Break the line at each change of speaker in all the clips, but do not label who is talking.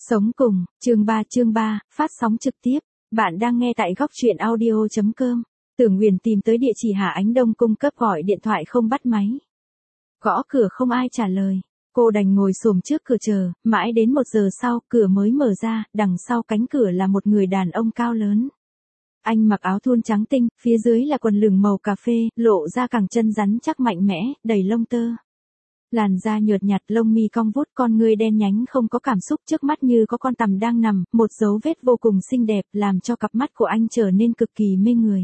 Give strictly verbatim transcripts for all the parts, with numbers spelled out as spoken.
Sống cùng, chương ba chương ba, phát sóng trực tiếp. Bạn đang nghe tại góc truyện audio chấm com. Tưởng Nguyền tìm tới địa chỉ Hà Ánh Đông cung cấp gọi điện thoại không bắt máy. Gõ cửa không ai trả lời. Cô đành ngồi xổm trước cửa chờ, mãi đến một giờ sau, cửa mới mở ra, đằng sau cánh cửa là một người đàn ông cao lớn. Anh mặc áo thun trắng tinh, phía dưới là quần lửng màu cà phê, lộ ra cẳng chân rắn chắc mạnh mẽ, đầy lông tơ. Làn da nhợt nhạt, lông mi cong vút, con ngươi đen nhánh không có cảm xúc, trước mắt như có con tằm đang nằm, một dấu vết vô cùng xinh đẹp làm cho cặp mắt của anh trở nên cực kỳ mê người.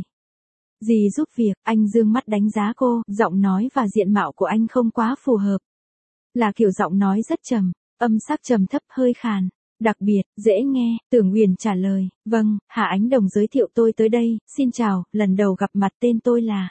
Dì giúp việc, anh dương mắt đánh giá cô, giọng nói và diện mạo của anh không quá phù hợp. Là kiểu giọng nói rất trầm, âm sắc trầm thấp hơi khàn, đặc biệt, dễ nghe. Tưởng Nguyền trả lời, vâng, Hà Ánh Đồng giới thiệu tôi tới đây, xin chào, lần đầu gặp mặt, tên tôi là...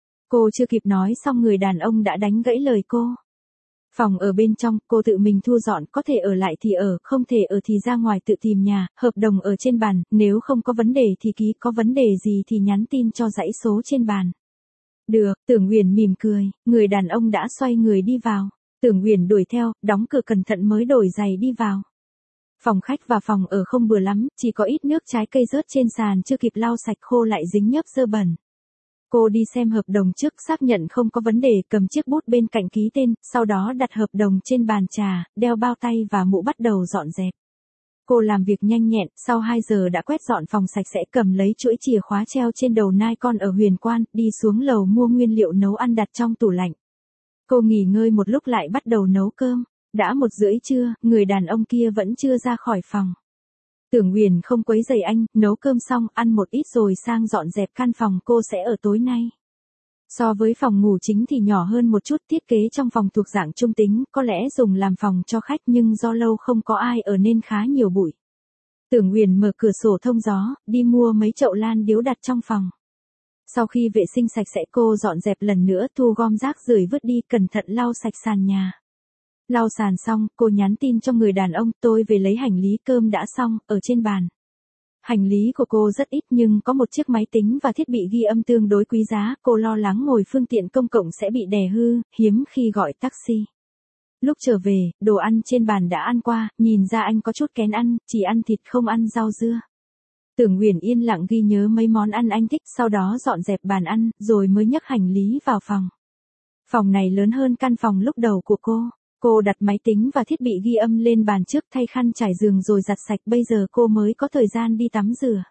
Cô chưa kịp nói xong người đàn ông đã đánh gãy lời cô. Phòng ở bên trong, cô tự mình thu dọn, có thể ở lại thì ở, không thể ở thì ra ngoài tự tìm nhà, hợp đồng ở trên bàn, nếu không có vấn đề thì ký, có vấn đề gì thì nhắn tin cho dãy số trên bàn. Được, Tưởng Nguyền mỉm cười, người đàn ông đã xoay người đi vào. Tưởng Nguyền đuổi theo, đóng cửa cẩn thận mới đổi giày đi vào. Phòng khách và phòng ở không bừa lắm, chỉ có ít nước trái cây rớt trên sàn chưa kịp lau sạch khô lại dính nhớp dơ bẩn. Cô đi xem hợp đồng trước, xác nhận không có vấn đề, cầm chiếc bút bên cạnh ký tên, sau đó đặt hợp đồng trên bàn trà, đeo bao tay và mũ bắt đầu dọn dẹp. Cô làm việc nhanh nhẹn, sau hai giờ đã quét dọn phòng sạch sẽ, cầm lấy chuỗi chìa khóa treo trên đầu nai con ở Huyền Quan, đi xuống lầu mua nguyên liệu nấu ăn đặt trong tủ lạnh. Cô nghỉ ngơi một lúc lại bắt đầu nấu cơm. Đã một rưỡi trưa, người đàn ông kia vẫn chưa ra khỏi phòng. Tưởng Nguyền không quấy rầy anh, nấu cơm xong, ăn một ít rồi sang dọn dẹp căn phòng cô sẽ ở tối nay. So với phòng ngủ chính thì nhỏ hơn một chút, thiết kế trong phòng thuộc dạng trung tính, có lẽ dùng làm phòng cho khách nhưng do lâu không có ai ở nên khá nhiều bụi. Tưởng Nguyền mở cửa sổ thông gió, đi mua mấy chậu lan điếu đặt trong phòng. Sau khi vệ sinh sạch sẽ cô dọn dẹp lần nữa, thu gom rác rưởi vứt đi, cẩn thận lau sạch sàn nhà. Lau sàn xong, cô nhắn tin cho người đàn ông, tôi về lấy hành lý, cơm đã xong, ở trên bàn. Hành lý của cô rất ít nhưng có một chiếc máy tính và thiết bị ghi âm tương đối quý giá, cô lo lắng ngồi phương tiện công cộng sẽ bị đè hư, hiếm khi gọi taxi. Lúc trở về, đồ ăn trên bàn đã ăn qua, nhìn ra anh có chút kén ăn, chỉ ăn thịt không ăn rau dưa. Tưởng Nguyền yên lặng ghi nhớ mấy món ăn anh thích, sau đó dọn dẹp bàn ăn, rồi mới nhấc hành lý vào phòng. Phòng này lớn hơn căn phòng lúc đầu của cô. Cô đặt máy tính và thiết bị ghi âm lên bàn trước, thay khăn trải giường rồi giặt sạch, bây giờ cô mới có thời gian đi tắm rửa.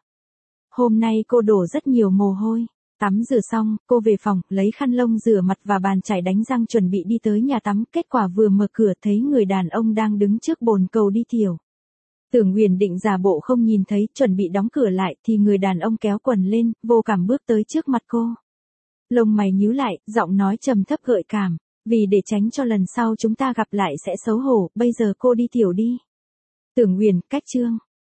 Hôm nay cô đổ rất nhiều mồ hôi. Tắm rửa xong, cô về phòng, lấy khăn lông rửa mặt và bàn chải đánh răng chuẩn bị đi tới nhà tắm, kết quả vừa mở cửa thấy người đàn ông đang đứng trước bồn cầu đi tiểu. Tưởng Nguyền định giả bộ không nhìn thấy, chuẩn bị đóng cửa lại thì người đàn ông kéo quần lên, vô cảm bước tới trước mặt cô. Lông mày nhíu lại, giọng nói trầm thấp gợi cảm. Vì để tránh cho lần sau chúng ta gặp lại sẽ xấu hổ, bây giờ cô đi tiểu đi. Tưởng Nguyền, cách chương.